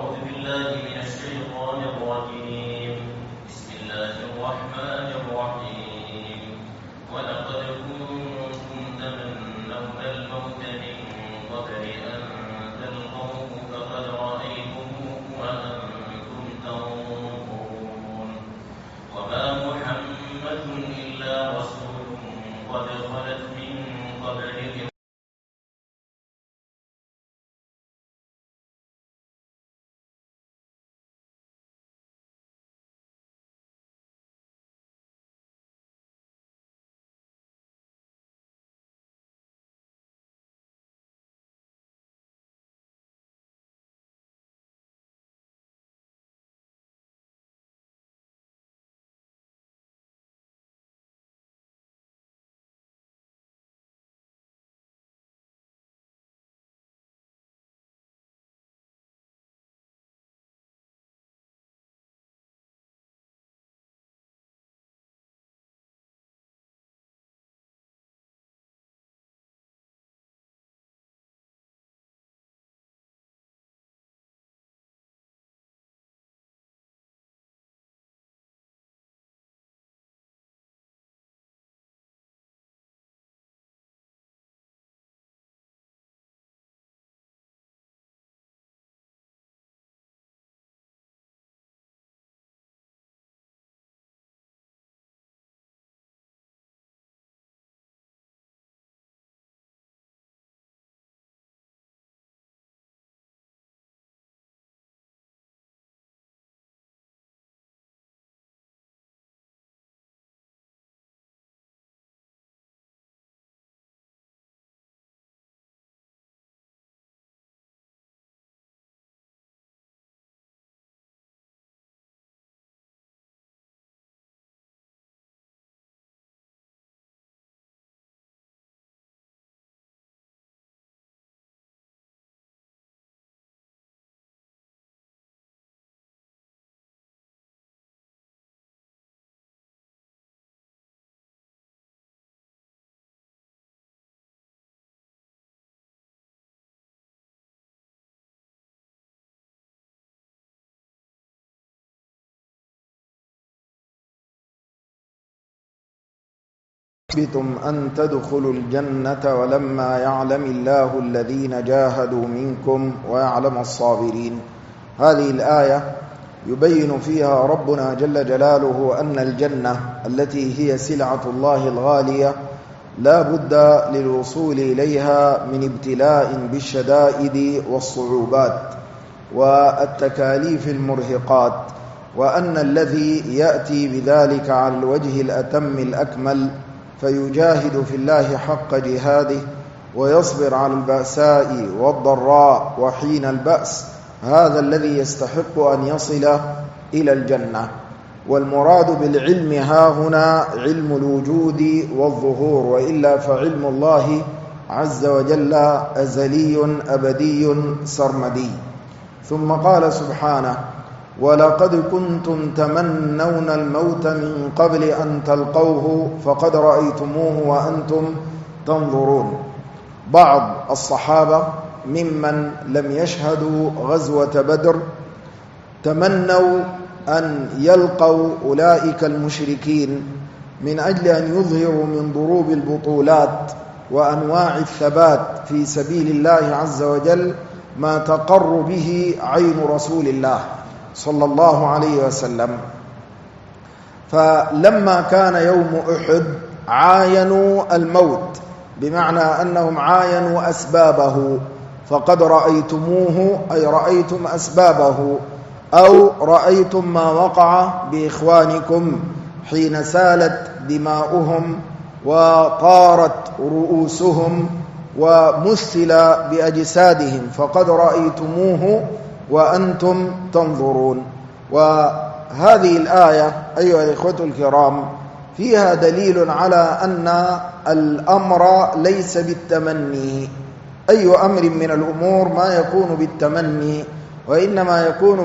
بِتُمْ أَن تَدْخُلُوا الْجَنَّةَ وَلَمَّا يَعْلَمِ اللَّهُ الَّذِينَ جَاهَدُوا مِنكُمْ وَيَعْلَمَ الصَّابِرِينَ. هذه الآية يبين فيها ربنا جل جلاله أن الجنة التي هي سلعة الله الغالية لا بد للوصول إليها من ابتلاء بالشدائد والصعوبات والتكاليف المرهقات، وأن الذي يأتي بذلك على الوجه الأتم الأكمل فيجاهد في الله حق جهاده ويصبر على البأساء والضراء وحين البأس، هذا الذي يستحق أن يصل إلى الجنة. والمراد بالعلم ها هنا علم الوجود والظهور، وإلا فعلم الله عز وجل أزلي أبدي سرمدي. ثم قال سبحانه: ولقد كنتم تمنون الموت من قبل أن تلقوه فقد رأيتموه وأنتم تنظرون. بعض الصحابة ممن لم يشهدوا غزوة بدر تمنوا أن يلقوا أولئك المشركين من أجل أن يظهروا من ضروب البطولات وأنواع الثبات في سبيل الله عز وجل ما تقر به عين رسول الله صلى الله عليه وسلم. فلما كان يوم أحد عاينوا الموت، بمعنى أنهم عاينوا أسبابه، فقد رأيتموه أي رأيتم أسبابه، أو رأيتم ما وقع بإخوانكم حين سالت دماؤهم وطارت رؤوسهم ومثل بأجسادهم، فقد رأيتموه وأنتم تنظرون. وهذه الآية أيها الإخوة الكرام فيها دليل على أن الأمر ليس بالتمني، أي أمر من الأمور ما يكون بالتمني، وإنما يكون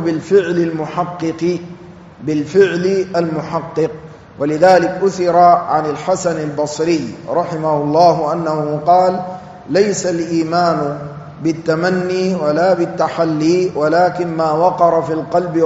بالفعل المحقق. ولذلك أثر عن الحسن البصري رحمه الله أنه قال: ليس الإيمان بالتمني ولا بالتحلي، ولكن ما وقر في القلب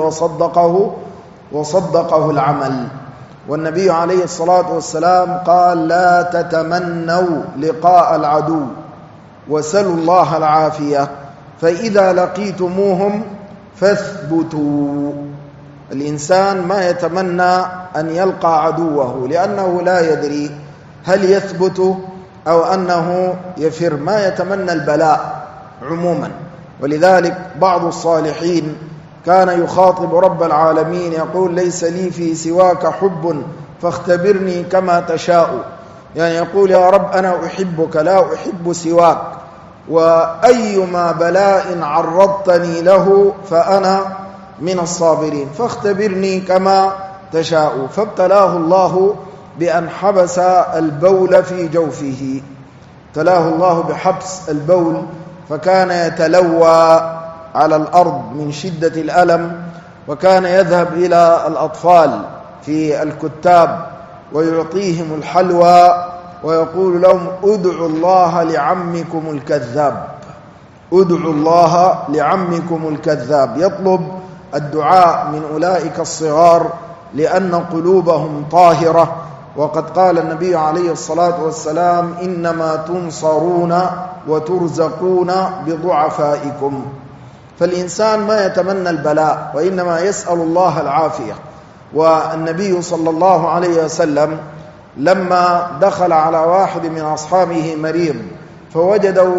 وصدقه العمل. والنبي عليه الصلاة والسلام قال: لا تتمنوا لقاء العدو وسلوا الله العافية، فإذا لقيتموهم فاثبتوا. الإنسان ما يتمنى أن يلقى عدوه، لأنه لا يدري هل يثبت أو أنه يفر، ما يتمنى البلاء عموما. ولذلك بعض الصالحين كان يخاطب رب العالمين يقول: ليس لي في سواك حب فاختبرني كما تشاء. يعني يقول: يا رب أنا أحبك لا أحب سواك، وأيما بلاء عرضتني له فأنا من الصابرين، فاختبرني كما تشاء. فابتلاه الله بأن حبس البول في جوفه، ابتلاه الله بحبس البول، فكان يتلوى على الأرض من شدة الألم، وكان يذهب إلى الأطفال في الكتاب ويعطيهم الحلوى ويقول لهم: ادعوا الله لعمكم الكذاب، ادعوا الله لعمكم الكذاب. يطلب الدعاء من أولئك الصغار لأن قلوبهم طاهرة. وقد قال النبي عليه الصلاة والسلام: إنما تنصرون وترزقون بضعفائكم. فالإنسان ما يتمنى البلاء، وإنما يسأل الله العافية. والنبي صلى الله عليه وسلم لما دخل على واحد من أصحابه مريض فوجده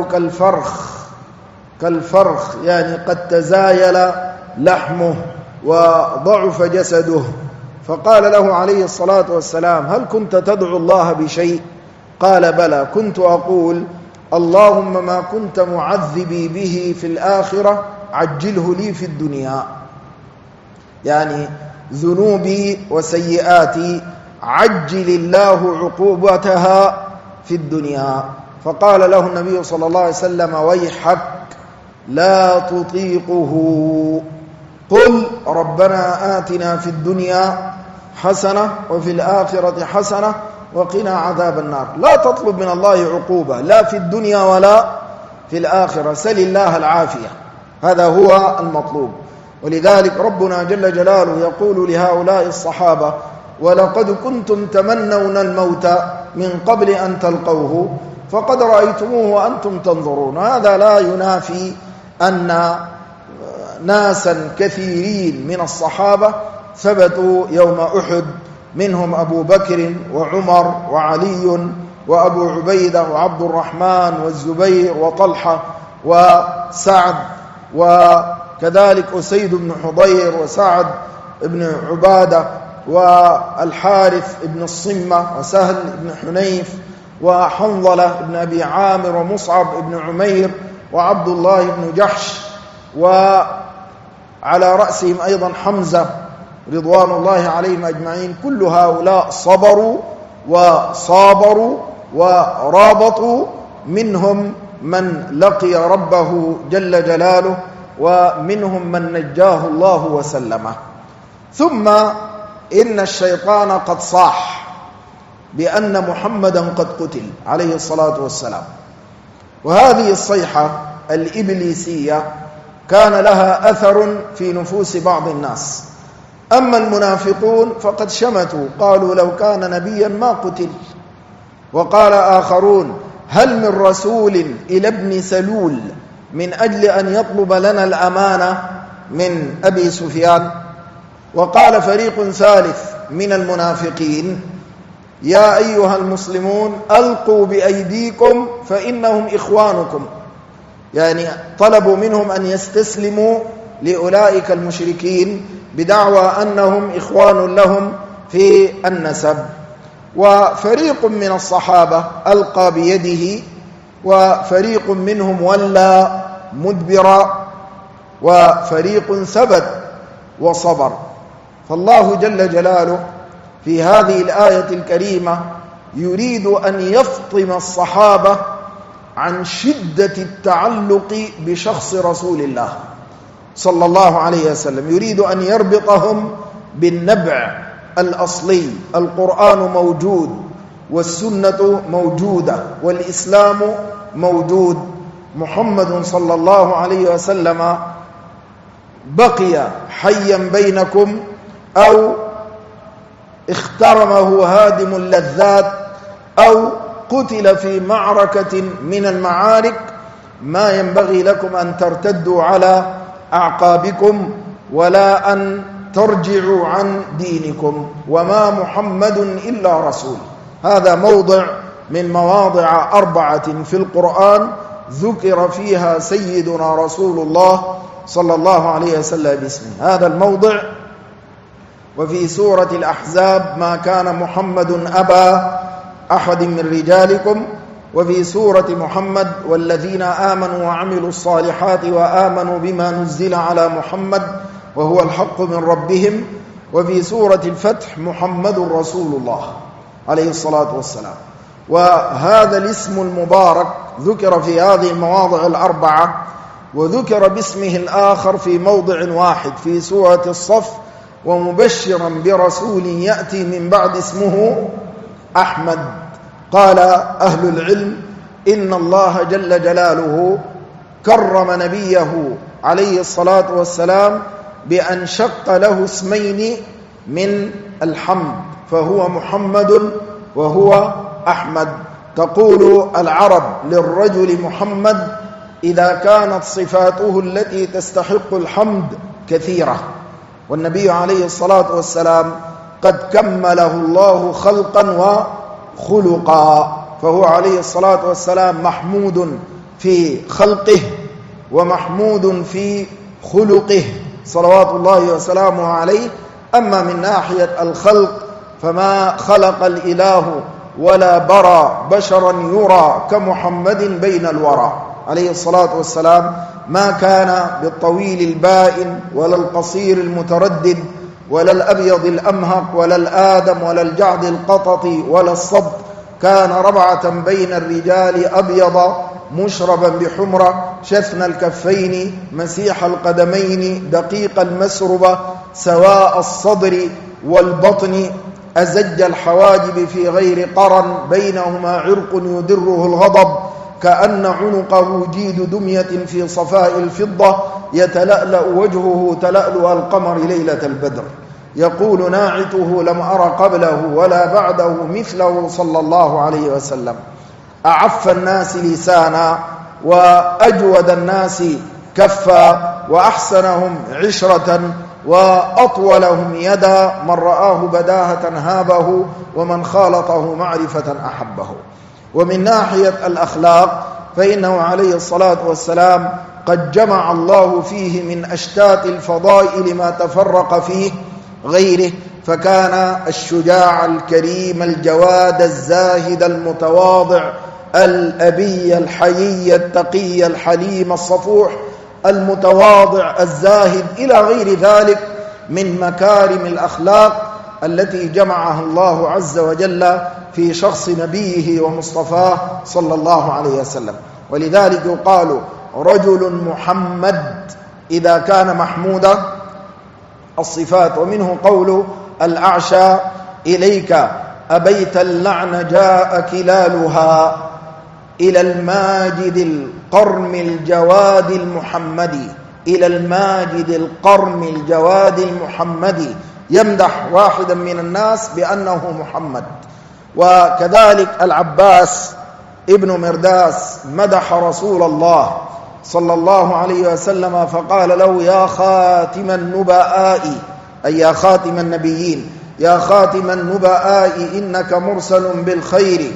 كالفرخ، يعني قد تزايل لحمه وضعف جسده، فقال له عليه الصلاة والسلام: هل كنت تدعو الله بشيء؟ قال: بلى، كنت أقول: اللهم ما كنت معذبي به في الآخرة عجله لي في الدنيا. يعني ذنوبي وسيئاتي عجل الله عقوبتها في الدنيا. فقال له النبي صلى الله عليه وسلم: ويحك لا تطيقه، قل ربنا آتنا في الدنيا حسنة وفي الآخرة حسنة وقنا عذاب النار. لا تطلب من الله عقوبة لا في الدنيا ولا في الآخرة، سل الله العافية، هذا هو المطلوب. ولذلك ربنا جل جلاله يقول لهؤلاء الصحابة: ولقد كنتم تمنون الموت من قبل أن تلقوه فقد رأيتموه وأنتم تنظرون. هذا لا ينافي أن ناسا كثيرين من الصحابة ثبتوا يوم أحد، منهم أبو بكر وعمر وعلي وأبو عبيدة وعبد الرحمن والزبير وطلحة وسعد، وكذلك أسيد بن حضير وسعد بن عبادة والحارث بن الصمة وسهل بن حنيف وحنظلة بن أبي عامر ومصعب بن عمير وعبد الله بن جحش، وعلى رأسهم أيضا حمزة رضوان الله عليهم أجمعين. كل هؤلاء صبروا وصابروا ورابطوا، منهم من لقي ربه جل جلاله، ومنهم من نجاه الله وسلمه. ثم إن الشيطان قد صاح بأن محمدا قد قتل عليه الصلاة والسلام، وهذه الصيحة الإبليسية كان لها أثر في نفوس بعض الناس. أما المنافقون فقد شمتوا، قالوا: لو كان نبيا ما قتل. وقال آخرون: هل من رسول إلى ابن سلول من أجل أن يطلب لنا الأمانة من أبي سفيان. وقال فريق ثالث من المنافقين: يا أيها المسلمون ألقوا بأيديكم فإنهم إخوانكم، يعني طلبوا منهم أن يستسلموا لأولئك المشركين بدعوى أنهم إخوان لهم في النسب. وفريق من الصحابة ألقى بيده، وفريق منهم ولى مدبرا، وفريق ثبت وصبر. فالله جل جلاله في هذه الآية الكريمة يريد أن يفطم الصحابة عن شدة التعلق بشخص رسول الله صلى الله عليه وسلم، يريد أن يربطهم بالنبع الأصلي. القرآن موجود والسنة موجودة والإسلام موجود، محمد صلى الله عليه وسلم بقي حيا بينكم أو اخترمه هادم اللذات أو قتل في معركة من المعارك، ما ينبغي لكم أن ترتدوا على أعقابكم ولا أن ترجعوا عن دينكم، وما محمد إلا رسول. هذا موضع من مواضع 4 في القرآن ذكر فيها سيدنا رسول الله صلى الله عليه وسلم باسمه. هذا الموضع. وفي سورة الأحزاب ما كان محمد أبا أحد من رجالكم، وفي سورة محمد والذين آمنوا وعملوا الصالحات وآمنوا بما نزل على محمد وهو الحق من ربهم، وفي سورة الفتح محمد رسول الله عليه الصلاة والسلام. وهذا الاسم المبارك ذكر في هذه المواضع 4، وذكر باسمه الآخر في موضع واحد في سورة الصف: ومبشرا برسول يأتي من بعد اسمه أحمد. قال أهل العلم إن الله جل جلاله كرم نبيه عليه الصلاة والسلام بأن شق له اسمين من الحمد، فهو محمد وهو أحمد. تقول العرب للرجل محمد إذا كانت صفاته التي تستحق الحمد كثيرة، والنبي عليه الصلاة والسلام قد كمله الله خلقا وخلقا، فهو عليه الصلاة والسلام محمود في خلقه ومحمود في خلقه صلوات الله وسلامه عليه. أما من ناحية الخلق فما خلق الإله ولا برى بشرا يرى كمحمد بين الورى عليه الصلاة والسلام. ما كان بالطويل البائن ولا القصير المتردد ولا الأبيض الأمهق ولا الآدم ولا الجعد القطط ولا الصب، كان ربعة بين الرجال أبيض مشربا بحمرة شثن الكفين مسيح القدمين دقيق المسربة سواء الصدر والبطن أزج الحواجب في غير قرن بينهما عرق يدره الغضب كأن عنقه جيد دمية في صفاء الفضة يتلألأ وجهه تلألؤ القمر ليلة البدر. يقول ناعته لم أر قبله ولا بعده مثله صلى الله عليه وسلم. أعف الناس لسانا وأجود الناس كفا وأحسنهم عشرة وأطولهم يدا، من رآه بداهة هابه ومن خالطه معرفة أحبه. ومن ناحية الأخلاق فإنه عليه الصلاة والسلام قد جمع الله فيه من أشتات الفضائل ما تفرق فيه غيره، فكان الشجاع الكريم الجواد الزاهد المتواضع الأبي الحيي التقي الحليم الصفوح المتواضع الزاهد إلى غير ذلك من مكارم الأخلاق التي جمعها الله عز وجل في شخص نبيه ومصطفاه صلى الله عليه وسلم. ولذلك يقال رجل محمد إذا كان محمود الصفات. ومنه قول الأعشى إليك أبيت اللعن جاء كلالها إلى الماجد القرم الجواد المحمدي، إلى الماجد القرم الجواد المحمدي، يمدح واحدا من الناس بأنه محمد. وكذلك العباس ابن مرداس مدح رسول الله صلى الله عليه وسلم فقال له يا خاتم النبآء، أي يا خاتم النبيين، يا خاتم النبآء إنك مرسل بالخير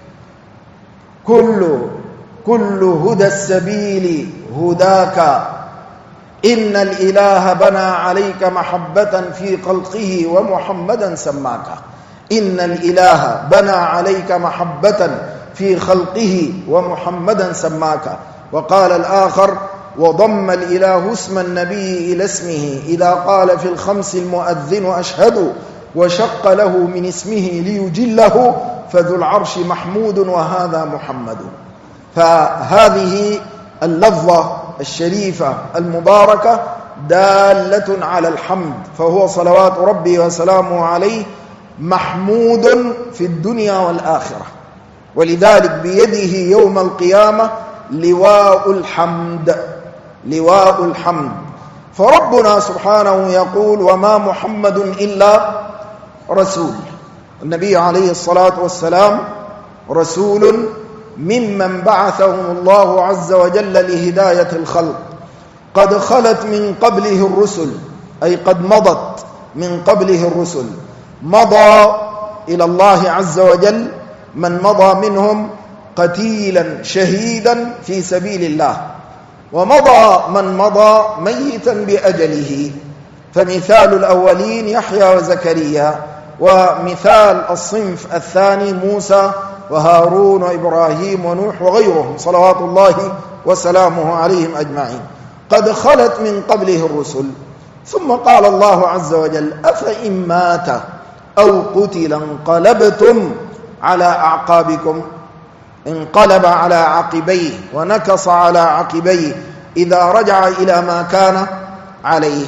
كل هدى السبيل هداك، إن الإله بنى عليك محبة في خلقه ومحمدا سماك. إن الإله بنى عليك محبة في خلقه ومحمدا سماك. وقال الآخر وضم الإله اسم النبي إلى اسمه إذا قال في الخمس المؤذن أشهد، وشق له من اسمه ليجله، فذو العرش محمود وهذا محمد. فهذه اللفظة الشريفة المباركة دالة على الحمد، فهو صلوات ربي وسلامه عليه محمود في الدنيا والآخرة. ولذلك بيده يوم القيامة لواء الحمد، لواء الحمد. فربنا سبحانه يقول: وما محمد إلا رسول. النبي عليه الصلاة والسلام رسول ممن بعثهم الله عز وجل لهداية الخلق، قد خلت من قبله الرسل، أي قد مضت من قبله الرسل. مضى إلى الله عز وجل من مضى منهم قتيلا شهيدا في سبيل الله، ومضى من مضى ميتا بأجله. فمثال الأولين يحيى وزكريا، ومثال الصنف الثاني موسى وهارون وإبراهيم ونوح وغيرهم صلوات الله وسلامه عليهم أجمعين. قد خلت من قبله الرسل. ثم قال الله عز وجل: أفإن مات أو قتل انقلبتم على أعقابكم. انقلب على عقبيه ونكص على عقبيه إذا رجع إلى ما كان عليه.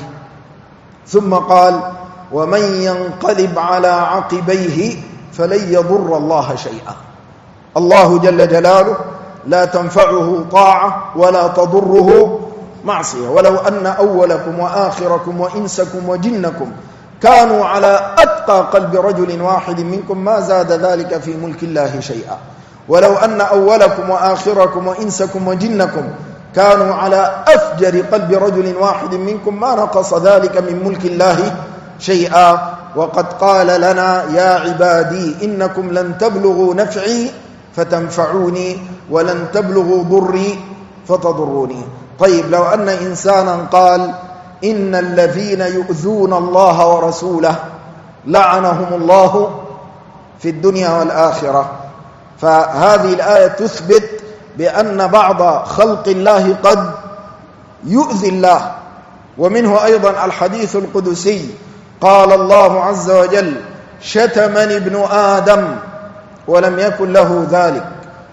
ثم قال: ومن ينقلب على عقبيه فلن يضر الله شيئا. الله جل جلاله لا تنفعه طاعة ولا تضره معصية. ولو أن أولكم وآخركم وإنسكم وجنكم كانوا على أتقى قلب رجل واحد منكم ما زاد ذلك في ملك الله شيئا. ولو أن أولكم وآخركم وإنسكم وجنكم كانوا على أفجر قلب رجل واحد منكم ما نقص ذلك من ملك الله شيئا. وقد قال لنا: يا عبادي إنكم لن تبلغوا نفعي فتنفعوني ولن تبلغوا ضري فتضروني. طيب، لو أن إنسانا قال: إن الذين يؤذون الله ورسوله لعنهم الله في الدنيا والآخرة. فهذه الآية تثبت بأن بعض خلق الله قد يؤذي الله. ومنه أيضا الحديث القدسي: قال الله عز وجل: شتمني ابن آدم ولم يكن له ذلك،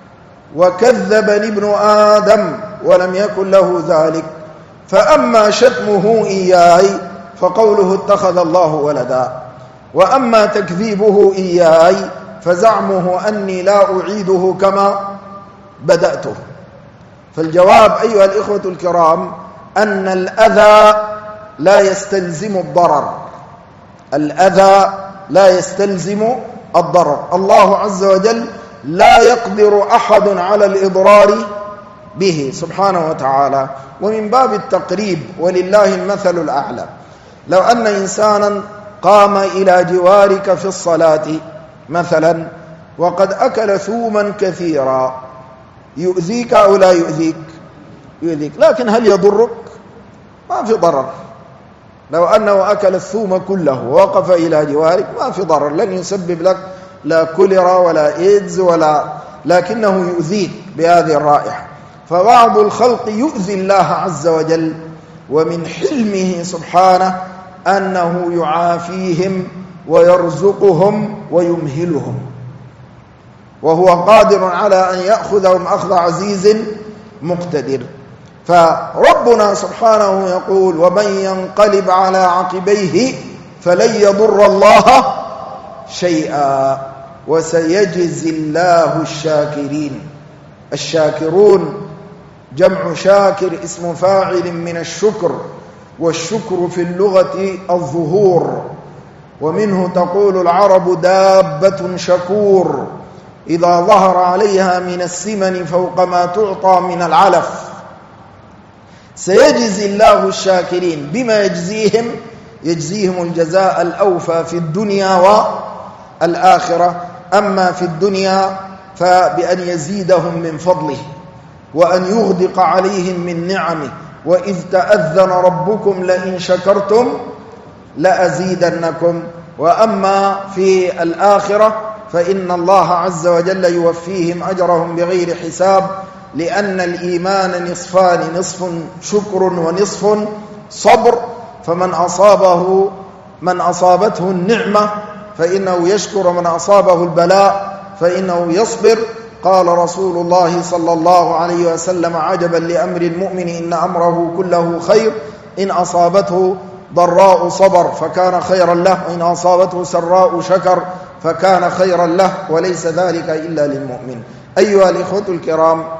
وكذبني ابن آدم ولم يكن له ذلك. فأما شتمه إياي فقوله اتخذ الله ولدا، وأما تكذيبه إياي فزعمه أني لا أعيده كما بدأته. فالجواب أيها الإخوة الكرام أن الأذى لا يستلزم الضرر. الأذى لا يستلزم الضرر. الله عز وجل لا يقدر أحد على الإضرار به سبحانه وتعالى. ومن باب التقريب ولله المثل الأعلى، لو أن إنسانا قام إلى جوارك في الصلاة مثلا وقد أكل ثوما كثيرا، يؤذيك أو لا يؤذيك؟ يؤذيك. لكن هل يضرك؟ ما في ضرر. لو أنه أكل الثوم كله ووقف إلى جوارك ما في ضرر، لن يسبب لك لا كوليرا ولا إيدز لكنه يؤذيك بهذه الرائحة. فبعض الخلق يؤذي الله عز وجل، ومن حلمه سبحانه أنه يعافيهم ويرزقهم ويمهلهم، وهو قادر على أن يأخذهم أخذ عزيز مقتدر. فربنا سبحانه يقول: ومن ينقلب على عقبيه فلن يضر الله شيئا وسيجزي الله الشاكرين. الشاكرون جمع شاكر، اسم فاعل من الشكر، والشكر في اللغة الظهور، ومنه تقول العرب: دابة شكور إذا ظهر عليها من السمن فوق ما تعطى من العلف. سيجزي الله الشاكرين. بما يجزيهم؟ يجزيهم الجزاء الأوفى في الدنيا والآخرة. أما في الدنيا فبأن يزيدهم من فضله وأن يغدق عليهم من نعمه. وإذ تأذن ربكم لئن شكرتم لأزيدنكم. وأما في الآخرة فإن الله عز وجل يوفيهم أجرهم بغير حساب، لأن الإيمان نصفان: نصف شكر ونصف صبر. فمن أصابته النعمة فإنه يشكر، ومن أصابه البلاء فإنه يصبر. قال رسول الله صلى الله عليه وسلم: عجبا لأمر المؤمن إن أمره كله خير، إن أصابته ضراء صبر فكان خيرا له، وإن أصابته سراء شكر فكان خيرا له، وليس ذلك إلا للمؤمن. أيها الإخوة الكرام،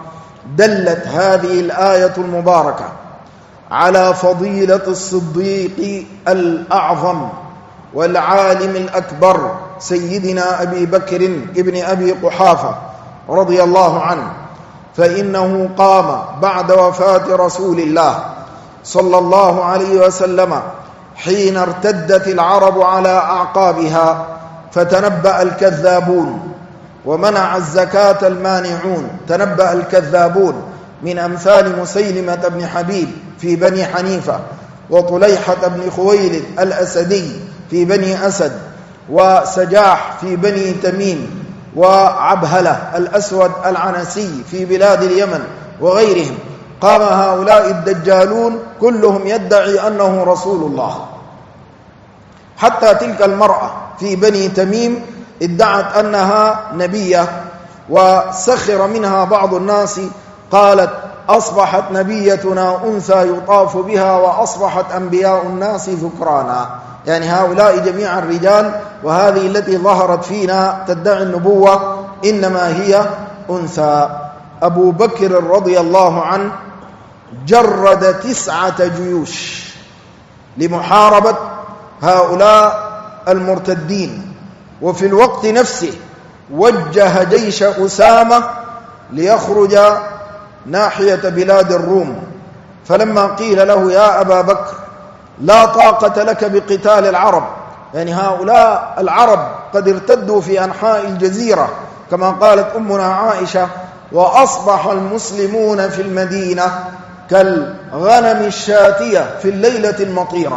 دلت هذه الآية المباركة على فضيلة الصديق الأعظم والعالم الأكبر سيدنا أبي بكر ابن أبي قحافة رضي الله عنه، فإنه قام بعد وفاة رسول الله صلى الله عليه وسلم حين ارتدت العرب على أعقابها فتنبأ الكذابون ومنع الزكاة المانعون. تنبأ الكذابون من أمثال مسيلمة بن حبيب في بني حنيفة، وطليحة بن خويلد الأسدي في بني أسد، وسجاح في بني تميم، وعبهلة الأسود العنسي في بلاد اليمن وغيرهم. قام هؤلاء الدجالون كلهم يدعي أنه رسول الله، حتى تلك المرأة في بني تميم ادعت أنها نبية، وسخر منها بعض الناس، قالت أصبحت نبيتنا أنثى يطاف بها وأصبحت أنبياء الناس ذكرانا. يعني هؤلاء جميعا رجال، وهذه التي ظهرت فينا تدعي النبوة إنما هي أنثى. أبو بكر رضي الله عنه جرد 9 جيوش لمحاربة هؤلاء المرتدين، وفي الوقت نفسه وجه جيش أسامة ليخرج ناحية بلاد الروم. فلما قيل له يا أبا بكر لا طاقة لك بقتال العرب، يعني هؤلاء العرب قد ارتدوا في أنحاء الجزيرة كما قالت أمنا عائشة، وأصبح المسلمون في المدينة كالغنم الشاتية في الليلة المطيرة.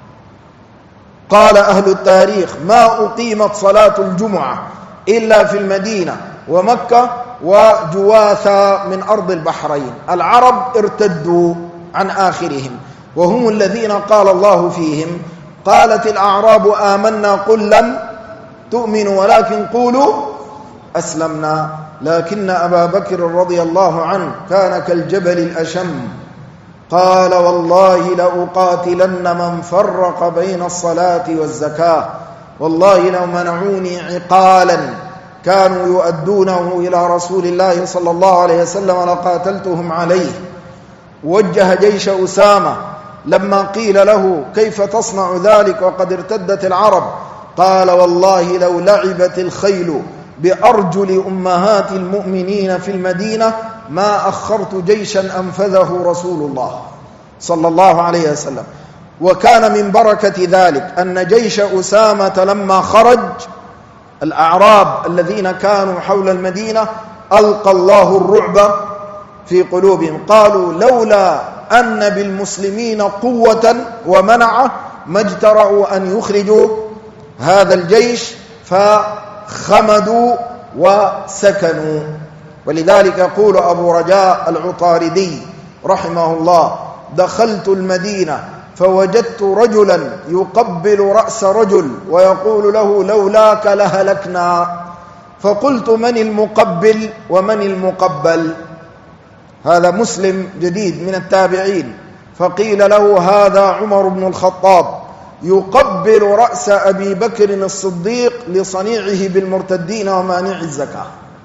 قال أهل التاريخ ما أقيمت صلاة الجمعة إلا في المدينة ومكة وجواثا من أرض البحرين. العرب ارتدوا عن آخرهم، وهم الذين قال الله فيهم قالت الأعراب آمنا قل لم تؤمنوا ولكن قولوا أسلمنا. لكن أبا بكر رضي الله عنه كان كالجبل الأشم، قال والله لأقاتلن من فرق بين الصلاة والزكاة، والله لو منعوني عقالا كانوا يؤدونه إلى رسول الله صلى الله عليه وسلم لقاتلتهم عليه. وجه جيش أسامة لما قيل له كيف تصنع ذلك وقد ارتدت العرب، قال والله لو لعبت الخيل بأرجل أمهات المؤمنين في المدينة ما أخرت جيشا أنفذه رسول الله صلى الله عليه وسلم. وكان من بركة ذلك أن جيش أسامة لما خرج الأعراب الذين كانوا حول المدينة ألقى الله الرعب في قلوبهم، قالوا لولا أن بالمسلمين قوة ومنعة ما اجترأوا أن يخرجوا هذا الجيش، فخمدوا وسكنوا. ولذلك يقول أبو رجاء العطاردي رحمه الله دخلت المدينة فوجدت رجلا يقبل رأس رجل ويقول له لولاك لهلكنا، فقلت من المقبل ومن المقبل؟ هذا مسلم جديد من التابعين، فقيل له هذا عمر بن الخطاب يقبل رأس أبي بكر الصديق لصنيعه بالمرتدين ومانع الزكاة.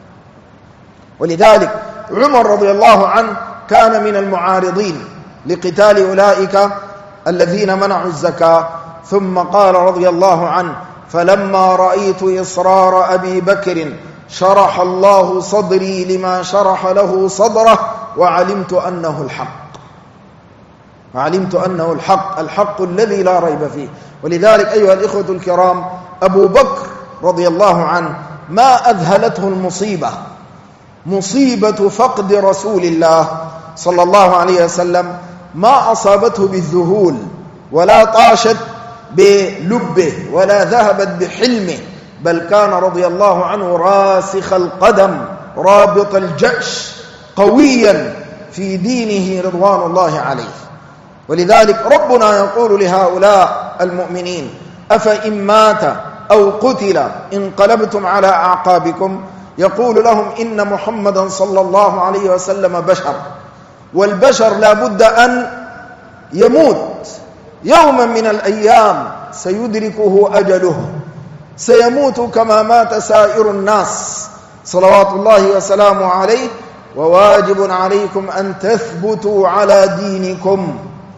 ولذلك عمر رضي الله عنه كان من المعارضين لقتال أولئك الذين منعوا الزكاة. ثم قال رضي الله عنه فلما رأيت إصرار أبي بكر شرح الله صدري لما شرح له صدره وعلمت أنه الحق، وعلمت أنه الحق الذي لا ريب فيه. ولذلك أيها الإخوة الكرام أبو بكر رضي الله عنه ما أذهلته المصيبة، مصيبة فقد رسول الله صلى الله عليه وسلم، ما أصابته بالذهول ولا طاشت بلبه ولا ذهبت بحلمه، بل كان رضي الله عنه راسخ القدم رابط الجأش قويا في دينه رضوان الله عليه. ولذلك ربنا يقول لهؤلاء المؤمنين أفإن مات أو قتل انقلبتم على أعقابكم، يقول لهم إن محمدا صلى الله عليه وسلم بشر، والبشر لا بد أن يموت يوما من الأيام، سيدركه أجله، سيموت كما مات سائر الناس صلوات الله وسلامه عليه. وواجب عليكم أن تثبتوا على دينكم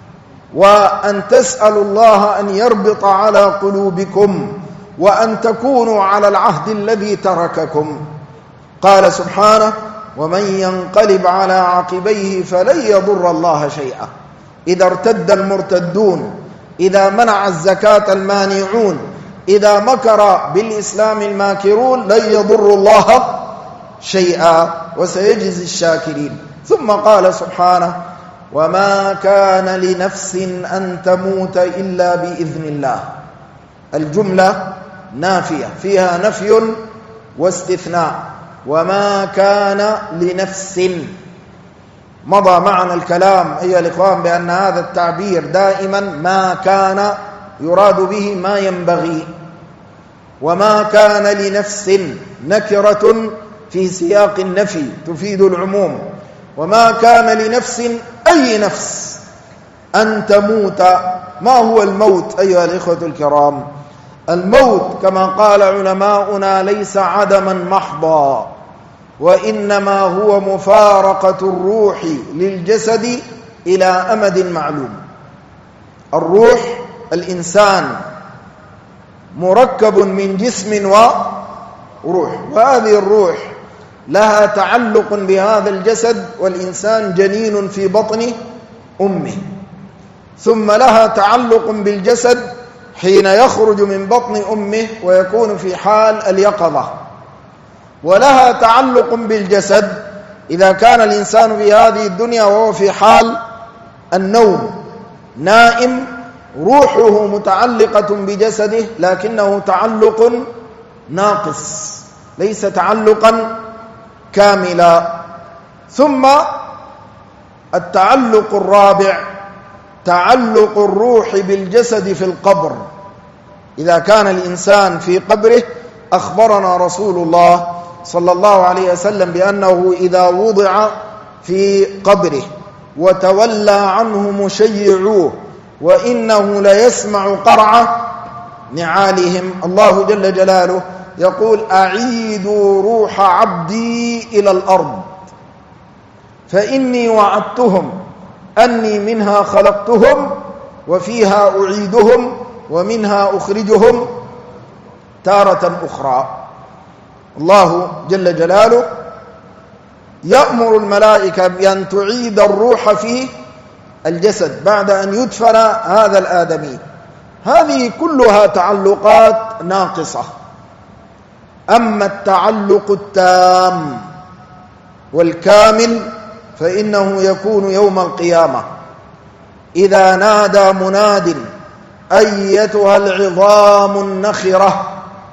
وأن تسألوا الله أن يربط على قلوبكم وأن تكونوا على العهد الذي ترككم. قال سبحانه: ومن ينقلب على عقبيه فلن يضر الله شيئا. إذا ارتد المرتدون، إذا منع الزكاة المانعون، إذا مكر بالإسلام الماكرون، لن يضر الله شيئا وسيجزي الشاكرين. ثم قال سبحانه: وما كان لنفس أن تموت إلا بإذن الله. الجملة نافية فيها نفي واستثناء. وما كان لنفس، مضى معنا الكلام أيها الإخوان بأن هذا التعبير دائما ما كان يراد به ما ينبغي. وما كان لنفس نكرة في سياق النفي تفيد العموم. وما كان لنفس أي نفس أن تموت. ما هو الموت أيها الإخوة الكرام؟ الموت كما قال علماؤنا ليس عدما محضا، وإنما هو مفارقة الروح للجسد إلى أمد معلوم. الروح، الإنسان مركب من جسم وروح، وهذه الروح لها تعلق بهذا الجسد، والإنسان جنين في بطن أمه، ثم لها تعلق بالجسد حين يخرج من بطن أمه ويكون في حال اليقظة، ولها تعلق بالجسد إذا كان الإنسان في هذه الدنيا وهو في حال النوم نائم، روحه متعلقة بجسده لكنه تعلق ناقص ليس تعلقا كاملا. ثم التعلق الرابع تعلق الروح بالجسد في القبر. إذا كان الإنسان في قبره، أخبرنا رسول الله صلى الله عليه وسلم بأنه إذا وضع في قبره وتولى عنه مشيعوه وإنه ليسمع قرع نعالهم، الله جل جلاله يقول: أعيدوا روح عبدي إلى الأرض فإني وعدتهم أني منها خلقتهم وفيها أعيدهم ومنها أخرجهم تارة أخرى. الله جل جلاله يأمر الملائكة بأن تعيد الروح في الجسد بعد أن يدفن هذا الآدمي. هذه كلها تعلقات ناقصة. أما التعلق التام والكامل فإنه يكون يوم القيامة، إذا نادى مناد: أيتها العظام النخرة،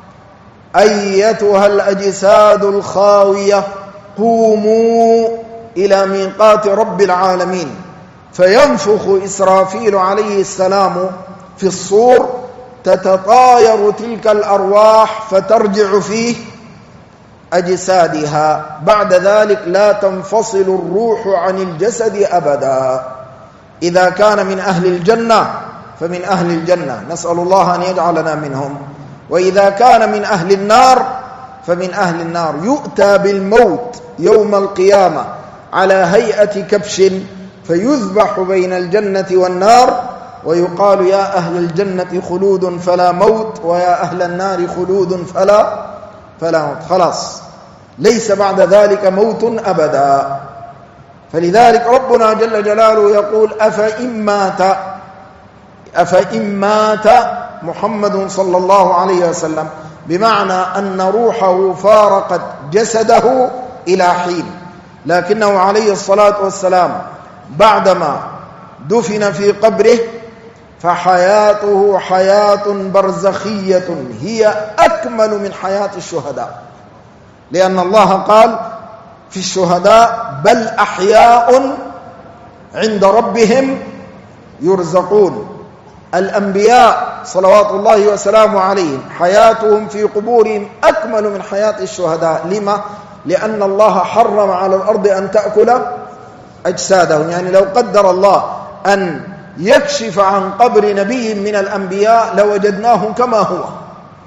أيتها الأجساد الخاوية، قوموا إلى ميقات رب العالمين. فينفخ إسرافيل عليه السلام في الصور، تتطاير تلك الأرواح فترجع في أجسادها. بعد ذلك لا تنفصل الروح عن الجسد أبدا. إذا كان من أهل الجنة فمن أهل الجنة، نسأل الله أن يجعلنا منهم. وإذا كان من أهل النار فمن أهل النار. يؤتى بالموت يوم القيامة على هيئة كبش فيذبح بين الجنة والنار، ويقال: يا أهل الجنة خلود فلا موت، ويا أهل النار خلود فلا موت. خلاص، ليس بعد ذلك موت أبدا. فلذلك ربنا جل جلاله يقول: أفإن مات محمد صلى الله عليه وسلم، بمعنى أن روحه فارقت جسده إلى حين، لكنه عليه الصلاة والسلام بعدما دفن في قبره فحياته حياة برزخية هي أكمل من حياة الشهداء، لأن الله قال في الشهداء: بل أحياء عند ربهم يرزقون. الأنبياء صلوات الله وسلامه عليهم حياتهم في قبورهم أكمل من حياة الشهداء. لما؟ لأن الله حرم على الأرض أن تأكل أجسادهم. يعني لو قدر الله أن يكشف عن قبر نبي من الأنبياء لوجدناه كما هو.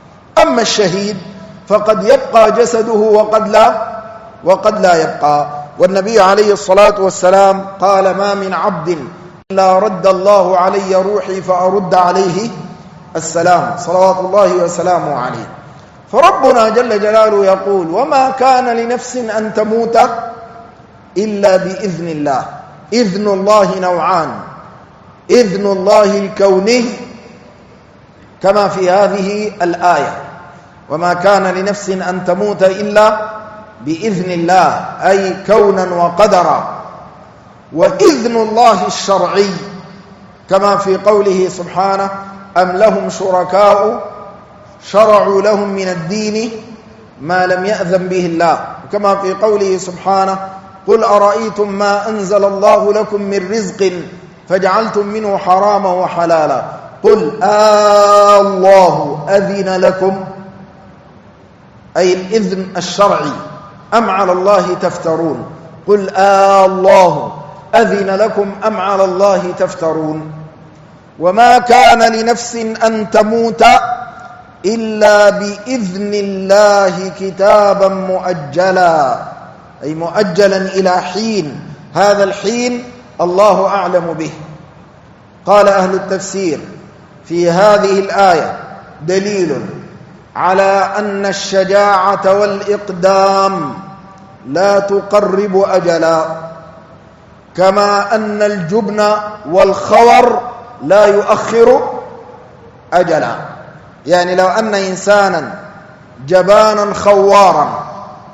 أما الشهيد فقد يبقى جسده وقد لا يبقى. والنبي عليه الصلاة والسلام قال: ما من عبد إلا رد الله علي روحي فأرد عليه السلام، صلوات الله وسلامه عليه. فربنا جل جلاله يقول: وما كان لنفس أن تموت إلا بإذن الله. إذن الله نوعان: إذن الله الكوني كما في هذه الآية: وما كان لنفس أن تموت إلا بإذن الله، أي كونا وقدرا. وإذن الله الشرعي كما في قوله سبحانه: أم لهم شركاء شرعوا لهم من الدين ما لم يأذن به الله، كما في قوله سبحانه: قل أرأيتم ما أنزل الله لكم من رزق فجعلتم منه حراما وحلالا قل الله أذن لكم، أي الإذن الشرعي، أم على الله تفترون؟ قل الله أذن لكم أم على الله تفترون. وما كان لنفس أن تموت إلا بإذن الله كتابا مؤجلا، أي مؤجلا إلى حين، هذا الحين الله أعلم به. قال أهل التفسير: في هذه الآية دليل على أن الشجاعة والإقدام لا تقرب أجلا، كما أن الجبن والخور لا يؤخر أجلا. يعني لو أن إنسانا جبانا خوارا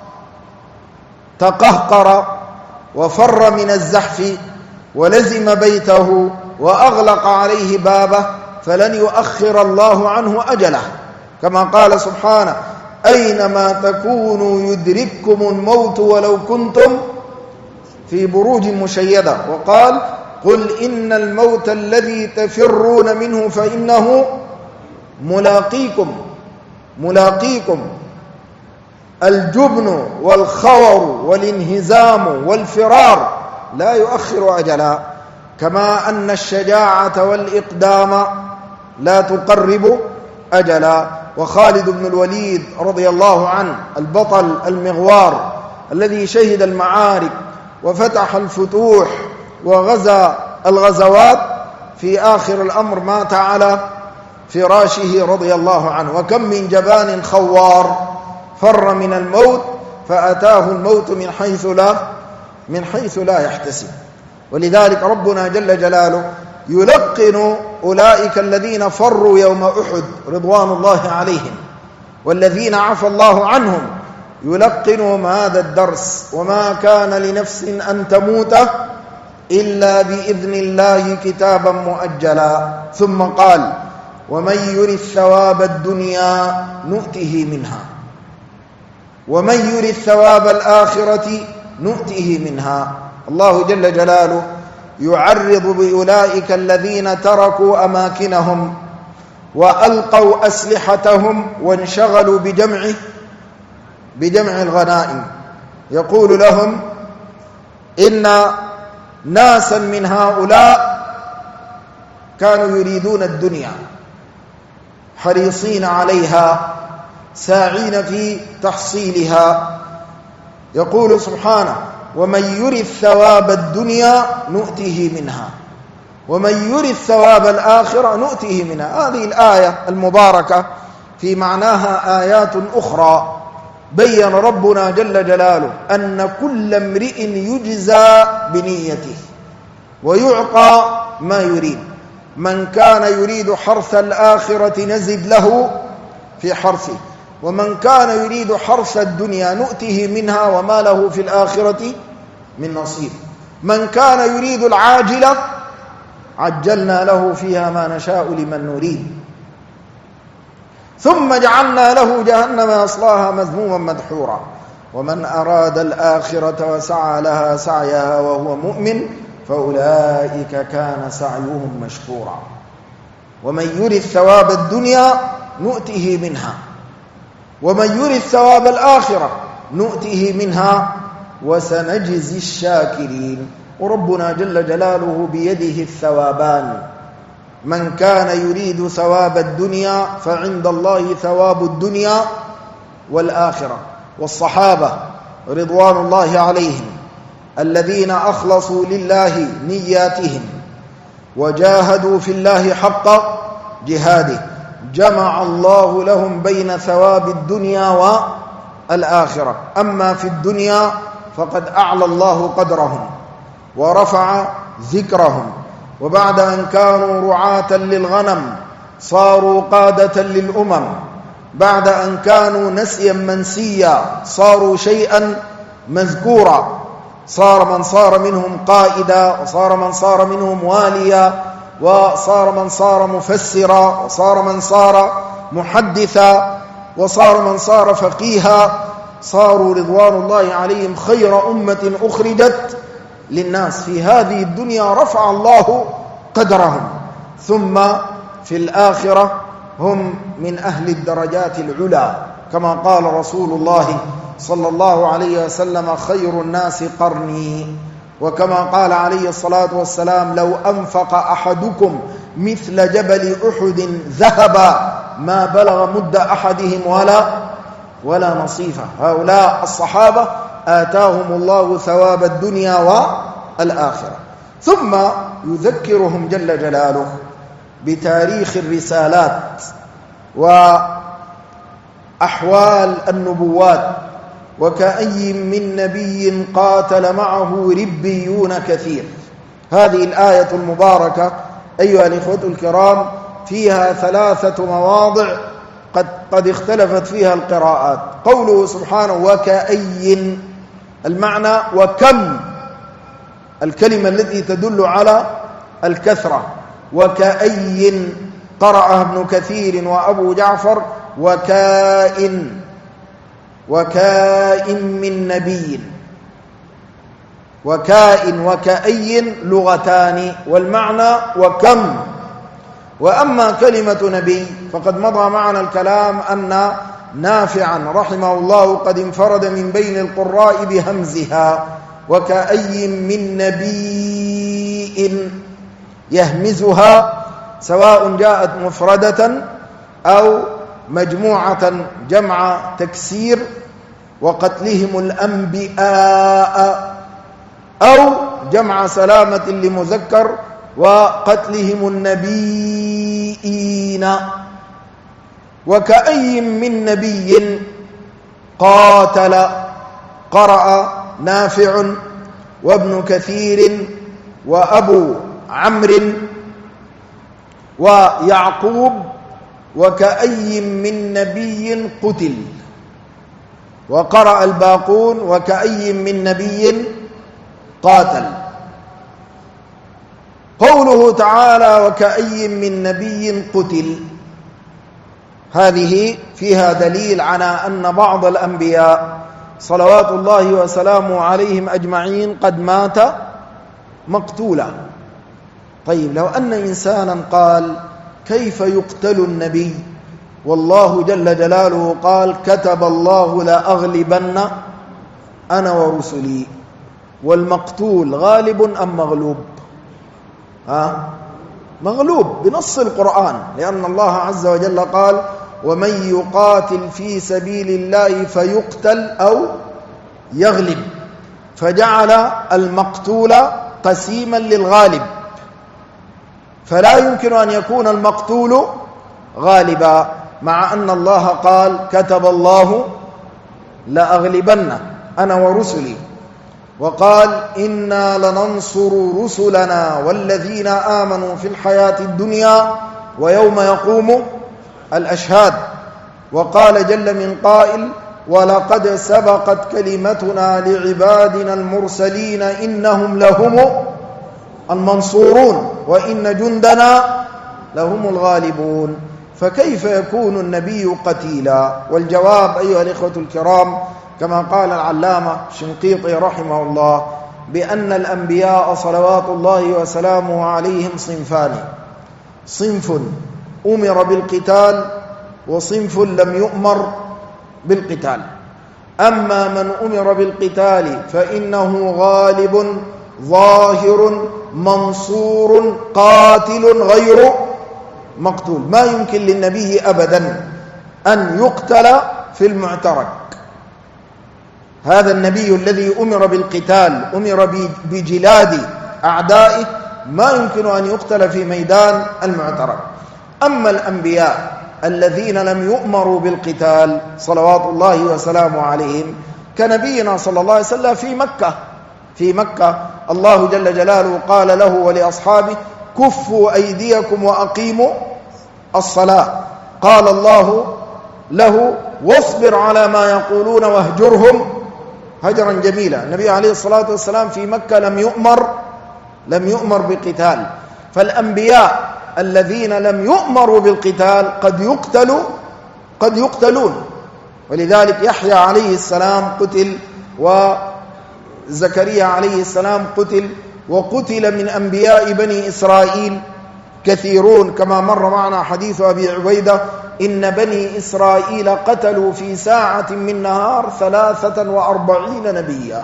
تقهقر وفر من الزحف ولزم بيته وأغلق عليه بابه فلن يؤخر الله عنه أجله، كما قال سبحانه: أينما تكونوا يدرككم الموت ولو كنتم في بروج مشيدة. وقال: قل إن الموت الذي تفرون منه فإنه ملاقيكم. الجبن والخور والانهزام والفرار لا يؤخر أجلا، كما أن الشجاعة والإقدام لا تقرب أجلا. وخالد بن الوليد رضي الله عنه، البطل المغوار الذي شهد المعارك وفتح الفتوح وغزا الغزوات، في آخر الأمر مات على فراشه رضي الله عنه. وكم من جبان خوار فر من الموت فأتاه الموت من حيث لا يحتسب. ولذلك ربنا جل جلاله يلقن أولئك الذين فروا يوم أحد رضوان الله عليهم والذين عفى الله عنهم، يلقنهم هذا الدرس: وما كان لنفس أن تموت إلا بإذن الله كتابا مؤجلا. ثم قال: ومن يرث ثواب الدنيا نؤته منها ومن يرث ثواب الآخرة نؤته منها. الله جل جلاله يعرض بأولئك الذين تركوا أماكنهم وألقوا أسلحتهم وانشغلوا بجمع الغنائم، يقول لهم: إن ناسا من هؤلاء كانوا يريدون الدنيا حريصين عليها ساعين في تحصيلها. يقول سبحانه: ومن يرث ثواب الدنيا نؤته منها ومن يرث ثواب الآخرة نؤته منها. هذه الآية المباركة في معناها آيات أخرى بين ربنا جل جلاله أن كل امرئ يجزى بنيته ويعطى ما يريد. من كان يريد حرث الآخرة نزد له في حرثه، ومن كان يريد حرث الدنيا نؤته منها وما له في الآخرة من نصيب. من كان يريد العاجلة عجلنا له فيها ما نشاء لمن نريد ثم جعلنا له جهنم يصلاها مذموما مدحورا. ومن أراد الآخرة وسعى لها سعيها وهو مؤمن فأولئك كان سعيهم مشكورا. ومن يرث ثواب الدنيا نؤته منها ومن يرث ثواب الآخرة نؤته منها وسنجزي الشاكرين. وربنا جل جلاله بيده الثوابان: من كان يريد ثواب الدنيا فعند الله ثواب الدنيا والآخرة. والصحابة رضوان الله عليهم الذين أخلصوا لله نياتهم وجاهدوا في الله حق جهاده جمع الله لهم بين ثواب الدنيا والآخرة. أما في الدنيا فقد أعلى الله قدرهم ورفع ذكرهم، وبعد أن كانوا رعاة للغنم صاروا قادة للأمم، بعد أن كانوا نسيا منسيا صاروا شيئا مذكورا، صار من صار منهم قائدا، وصار من صار منهم واليا، وصار من صار مفسرا، وصار من صار محدثا، وصار من صار فقيها، صاروا رضوان الله عليهم خير أمة أخرجت للناس. في هذه الدنيا رفع الله قدرهم، ثم في الآخرة هم من أهل الدرجات العلى، كما قال رسول الله صلى الله عليه وسلم: خير الناس قرني. وكما قال عليه الصلاة والسلام: لو أنفق أحدكم مثل جبل أحد ذهبا ما بلغ مد أحدهم ولا نصيفه. هؤلاء الصحابة آتاهم الله ثواب الدنيا والآخرة. ثم يذكرهم جل جلاله بتاريخ الرسالات وأحوال النبوات: وكأي من نبي قاتل معه ربيون كثير. هذه الآية المباركة أيها الإخوة الكرام فيها 3 مواضع قد اختلفت فيها القراءات. قوله سبحانه وكأي، المعنى وكم، الكلمة التي تدل على الكثرة. وكأي قرأها ابن كثير وأبو جعفر وكائن من نبي. وكأي لغتان، والمعنى وكم. وأما كلمة نبي فقد مضى معنا الكلام أن نافعا رحمه الله قد انفرد من بين القراء بهمزها: وكأي من نبي يهمزها، سواء جاءت مفردة أو مجموعة جمع تكسير، وقتلهم الأنبياء، أو جمع سلامة لمذكر وقتلهم النبيين. وكأي من نبي قاتل، قرأ نافع وابن كثير وأبو عمرو ويعقوب: وكأي من نبي قتل. وقرأ الباقون: وكأي من نبي قاتل. قوله تعالى: وكأي من نبي قتل، هذه فيها دليل على أن بعض الأنبياء صلوات الله وسلامه عليهم أجمعين قد مات مقتولا. طيب، لو أن إنسانا قال: كيف يقتل النبي والله جل جلاله قال: كتب الله لأغلبن أنا ورسلي، والمقتول غالب أم مغلوب؟ مغلوب بنص القرآن، لأن الله عز وجل قال: ومن يقاتل في سبيل الله فيقتل أو يغلب، فجعل المقتول قسيما للغالب، فلا يمكن أن يكون المقتول غالبا، مع أن الله قال: كتب الله لأغلبن أنا ورسلي، وقال: إنا لننصر رسلنا والذين آمنوا في الحياة الدنيا ويوم يقوم الأشهاد. وقال جل من قائل: ولقد سبقت كلمتنا لعبادنا المرسلين إنهم لهم المنصورون وإن جندنا لهم الغالبون. فكيف يكون النبي قتيلا؟ والجواب أيها الإخوة الكرام كما قال العلامة شنقيطي رحمه الله: بأن الأنبياء صلوات الله وسلامه عليهم صنفان: صنف أمر بالقتال، وصنف لم يؤمر بالقتال. أما من أمر بالقتال فإنه غالب ظاهر منصور قاتل غير مقتول. ما يمكن للنبي أبدا أن يقتل في المعترك، هذا النبي الذي أمر بالقتال، أمر بجلاد أعدائه، ما يمكن أن يقتل في ميدان المعترك. أما الأنبياء الذين لم يؤمروا بالقتال صلوات الله وسلامه عليهم كنبينا صلى الله عليه وسلم في مكة الله جل جلاله قال له ولأصحابه كفوا أيديكم وأقيموا الصلاة. قال الله له واصبر على ما يقولون واهجرهم هجرا جميلا. النبي عليه الصلاة والسلام في مكة لم يؤمر بالقتال. فالأنبياء الذين لم يؤمروا بالقتال قد يقتلون. ولذلك يحيى عليه السلام قتل، وزكريا عليه السلام قتل، وقتل من أنبياء بني إسرائيل كثيرون، كما مر معنا حديث أبي عبيدة إن بني إسرائيل قتلوا في ساعة من نهار 43 نبيا،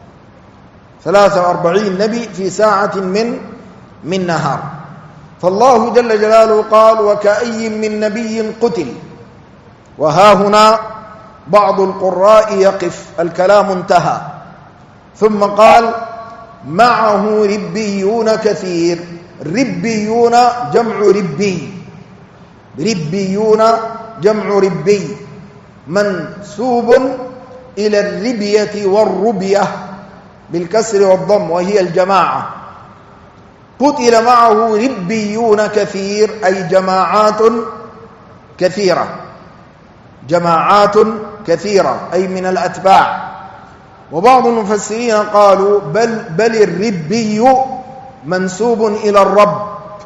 43 نبي في ساعة من نهار. فالله جل جلاله قال وكأي من نبي قتل. وها هنا بعض القراء يقف، الكلام انتهى، ثم قال معه ربيون كثير. ربيون جمع ربي، ربيون جمع ربي، منسوب إلى الربية والربية بالكسر والضم وهي الجماعة. قتل معه ربيون كثير أي جماعات كثيرة، جماعات كثيرة أي من الأتباع. وبعض المفسرين قالوا بل الربي منسوب إلى الرب،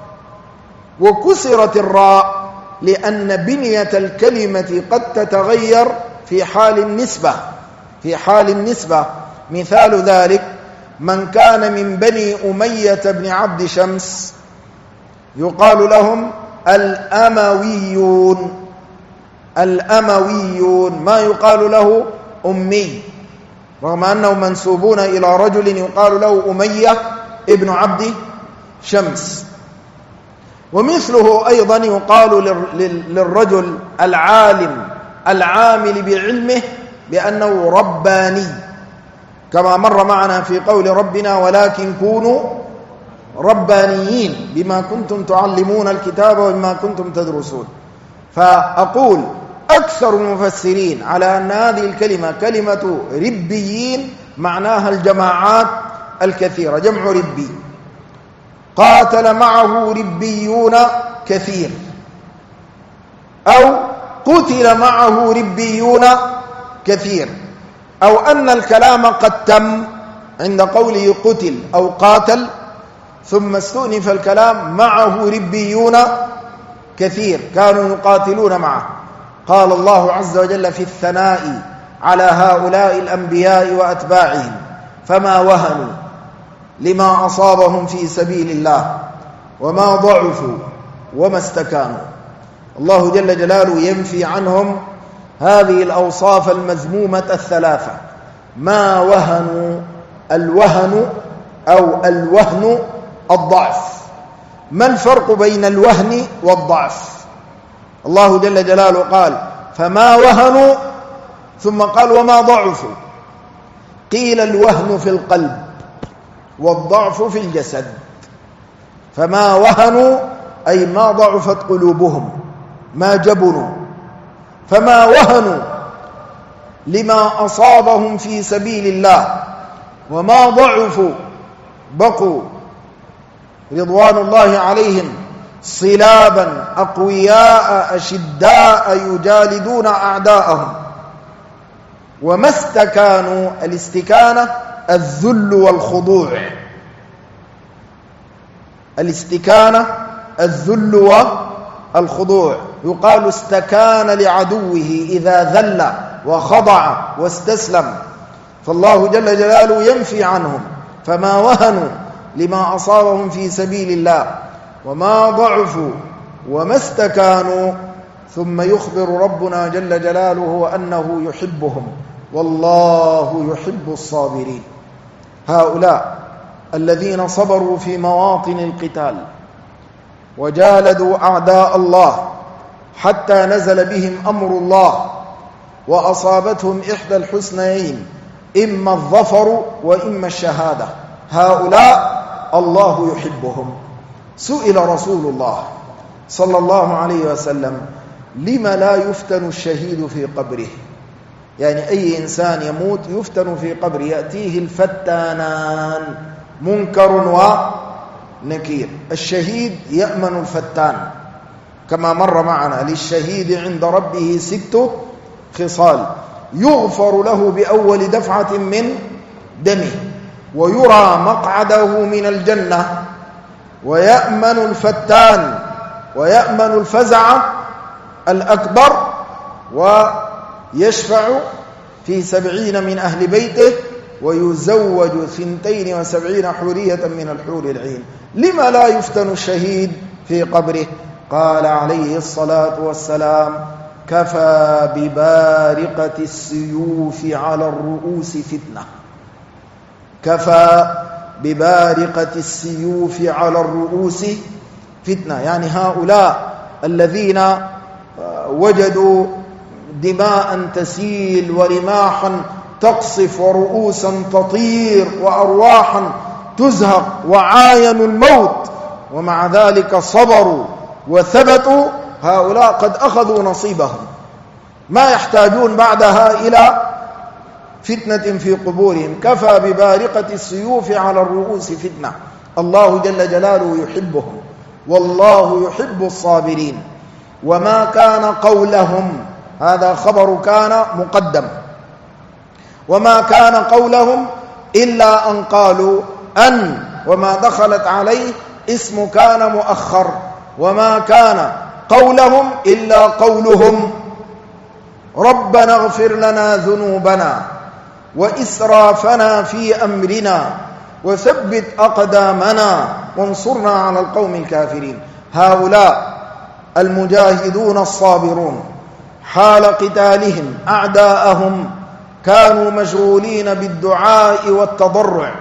وكسرت الراء لأن بنية الكلمة قد تتغير في حال النسبة. مثال ذلك من كان من بني أمية بن عبد شمس يقال لهم الأمويون، ما يقال له أمي، رغم أنهم منسوبون إلى رجل يقال له أمية ابن عبد شمس. ومثله أيضا يقال للرجل العالم العامل بعلمه بأنه رباني، كما مر معنا في قول ربنا ولكن كونوا ربانيين بما كنتم تعلمون الكتاب وبما كنتم تدرسون. فأقول أكثر المفسرين على أن هذه الكلمة كلمة ربيين معناها الجماعات الكثيرة، جمع ربي. قاتل معه ربيون كثير، أو قتل معه ربيون كثير، أو أن الكلام قد تم عند قوله قتل أو قاتل، ثم استؤنف الكلام معه ربيون كثير كانوا يقاتلون معه. قال الله عز وجل في الثناء على هؤلاء الأنبياء وأتباعهم فما وهنوا لما أصابهم في سبيل الله وما ضعفوا وما استكانوا. الله جل جلاله ينفي عنهم هذه الأوصاف المذمومة الثلاثة. ما وهنوا، الوهن أو الوهن الضعف. ما الفرق بين الوهن والضعف؟ الله جل جلاله قال فما وهنوا، ثم قال وما ضعفوا. قيل الوهن في القلب والضعف في الجسد. فما وهنوا أي ما ضعفت قلوبهم، ما جبنوا. فما وهنوا لما أصابهم في سبيل الله، وما ضعفوا بقوا رضوان الله عليهم صلابا أقوياء أشداء يجالدون أعداءهم. وما استكانوا، الاستكانة الذل والخضوع، الاستكانة الذل والخضوع. يقال استكان لعدوه إذا ذل وخضع واستسلم. فالله جل جلاله ينفي عنهم فما وهنوا لما أصابهم في سبيل الله وما ضعفوا وما استكانوا، ثم يخبر ربنا جل جلاله أنه يحبهم والله يحب الصابرين. هؤلاء الذين صبروا في مواطن القتال وجالدوا أعداء الله حتى نزل بهم أمر الله وأصابتهم إحدى الحسنيين إما الظفر وإما الشهادة. هؤلاء الله يحبهم. سئل رسول الله صلى الله عليه وسلم: لم لا يفتن الشهيد في قبره؟ يعني أي إنسان يموت يفتن في قبره، يأتيه الفتانان منكر ونكير. الشهيد يأمن الفتان كما مر معنا: للشهيد عند ربه 6 خصال: يغفر له بأول دفعة من دمه، ويرى مقعده من الجنة، ويأمن الفتان، ويأمن الفزع الأكبر، ويشفع في 70 من أهل بيته، ويزوج 72 حورية من الحور العين. لما لا يفتن الشهيد في قبره؟ قال عليه الصلاة والسلام: كفى ببارقة السيوف على الرؤوس فتنة. كفى ببارقة السيوف على الرؤوس فتنة، يعني هؤلاء الذين وجدوا دماء تسيل ورماحا تقصف ورؤوسا تطير وأرواحا تزهق وعاينوا الموت، ومع ذلك صبروا وثبتوا، هؤلاء قد أخذوا نصيبهم، ما يحتاجون بعدها إلى فتنة في قبورهم. كفى ببارقة السيوف على الرؤوس فتنة. الله جل جلاله يحبهم، والله يحب الصابرين. وما كان قولهم، هذا خبر كان مقدم، وما كان قولهم إلا أن قالوا أن، وما دخلت عليه اسم كان مؤخر، وما كان قولهم إلا قولهم: ربنا اغفر لنا ذنوبنا وإسرافنا في أمرنا وثبت أقدامنا وانصرنا على القوم الكافرين. هؤلاء المجاهدون الصابرون حال قتالهم أعداءهم كانوا مشغولين بالدعاء والتضرع،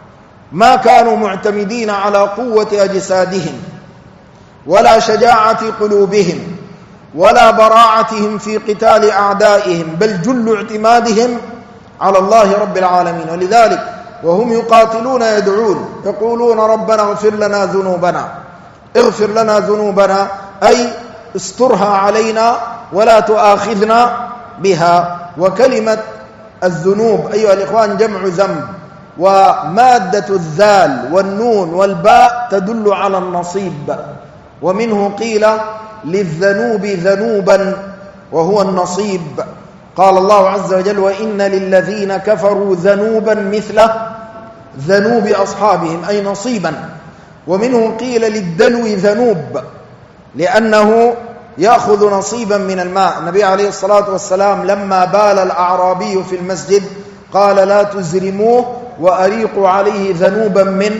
ما كانوا معتمدين على قوة أجسادهم ولا شجاعة قلوبهم ولا براعتهم في قتال أعدائهم، بل جل اعتمادهم على الله رب العالمين. ولذلك وهم يقاتلون يقولون: ربنا اغفر لنا ذنوبنا، اغفر لنا ذنوبنا، أي استرها علينا ولا تؤاخذنا بها. وكلمة الذنوب أيها الإخوان جمع ذنب، ومادة الذال والنون والباء تدل على النصيب، ومنه قيل للذنوب ذنوبا وهو النصيب. قال الله عز وجل: وإن للذين كفروا ذنوبا مثل ذنوب أصحابهم، أي نصيبا. ومنه قيل للدلو ذنوب لأنه يأخذ نصيبا من الماء. النبي عليه الصلاة والسلام لما بال الأعرابي في المسجد قال: لا تزرموه وأريقوا عليه ذنوبا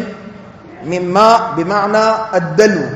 من ماء، بمعنى الدلو.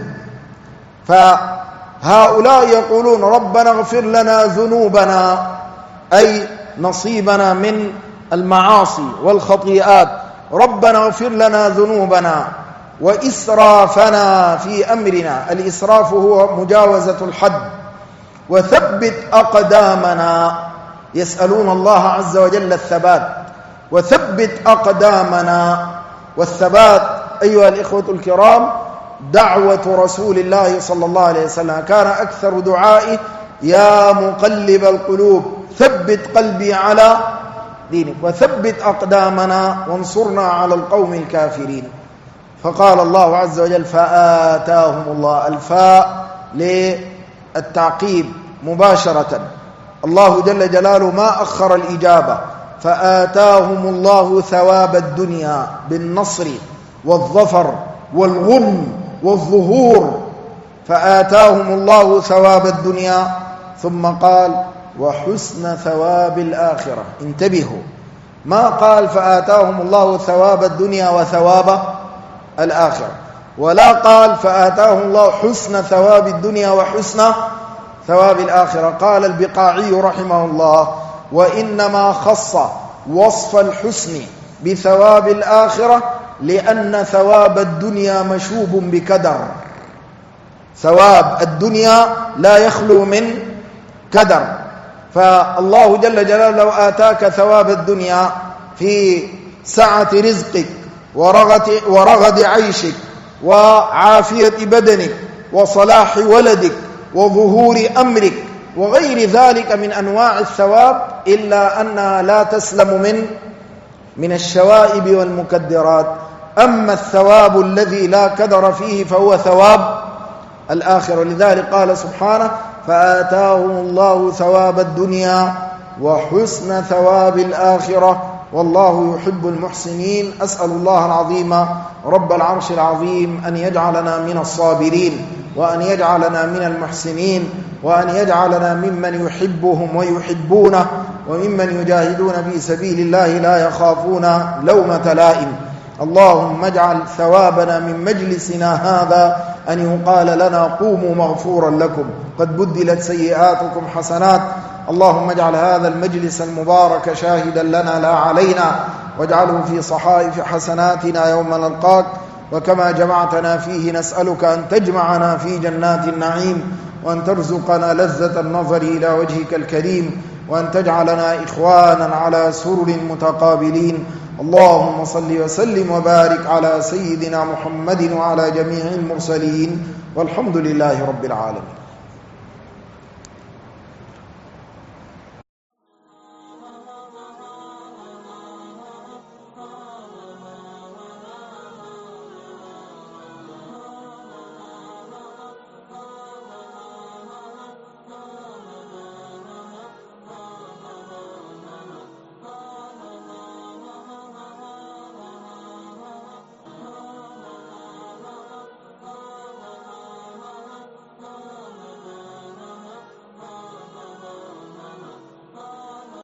فهؤلاء يقولون: ربنا اغفر لنا ذنوبنا، أي نصيبنا من المعاصي والخطيئات، ربنا اغفر لنا ذنوبنا وإسرافنا في أمرنا، الإسراف هو مجاوزة الحد، وثبت أقدامنا، يسألون الله عز وجل الثبات، وثبت أقدامنا. والثبات أيها الإخوة الكرام دعوة رسول الله صلى الله عليه وسلم، كان أكثر دعائه: يا مقلب القلوب ثبت قلبي على دينك وثبت أقدامنا وانصرنا على القوم الكافرين. فقال الله عز وجل: فآتاهم الله، الفاء للتعقيب مباشرة، الله جل جلاله ما أخر الإجابة. فآتاهم الله ثواب الدنيا بالنصر والظفر والغنم والظهور، فآتاهم الله ثواب الدنيا، ثم قال: وحسن ثواب الآخرة. انتبهوا، ما قال فآتاهم الله ثواب الدنيا وثواب الآخرة، ولا قال فآتاهم الله حسن ثواب الدنيا وحسن ثواب الآخرة. قال البقاعي رحمه الله: وإنما خص وصف الحسن بثواب الآخرة لأن ثواب الدنيا مشوب بكدر، ثواب الدنيا لا يخلو من كدر. فالله جل جلاله لو آتاك ثواب الدنيا في سعة رزقك ورغد عيشك وعافية بدنك وصلاح ولدك وظهور أمرك وغير ذلك من أنواع الثواب، إلا أنها لا تسلم من الشوائب والمكدرات. أما الثواب الذي لا كدر فيه فهو ثواب الآخرة. لذلك قال سبحانه: فآتاهم الله ثواب الدنيا وحسن ثواب الآخرة والله يحب المحسنين. أسأل الله العظيم رب العرش العظيم أن يجعلنا من الصابرين، وأن يجعلنا من المحسنين، وأن يجعلنا ممن يحبهم ويحبونه، وممن يجاهدون في سبيل الله لا يخافون لومة لائم. اللهم اجعل ثوابنا من مجلسنا هذا أن يقال لنا قوموا مغفورا لكم قد بدلت سيئاتكم حسنات. اللهم اجعل هذا المجلس المبارك شاهدا لنا لا علينا، واجعله في صحائف حسناتنا يوم نلقاك. وكما جمعتنا فيه نسألك أن تجمعنا في جنات النعيم، وأن ترزقنا لذة النظر إلى وجهك الكريم، وأن تجعلنا إخوانا على سرر متقابلين. اللهم صل وسلم وبارك على سيدنا محمد وعلى جميع المرسلين، والحمد لله رب العالمين.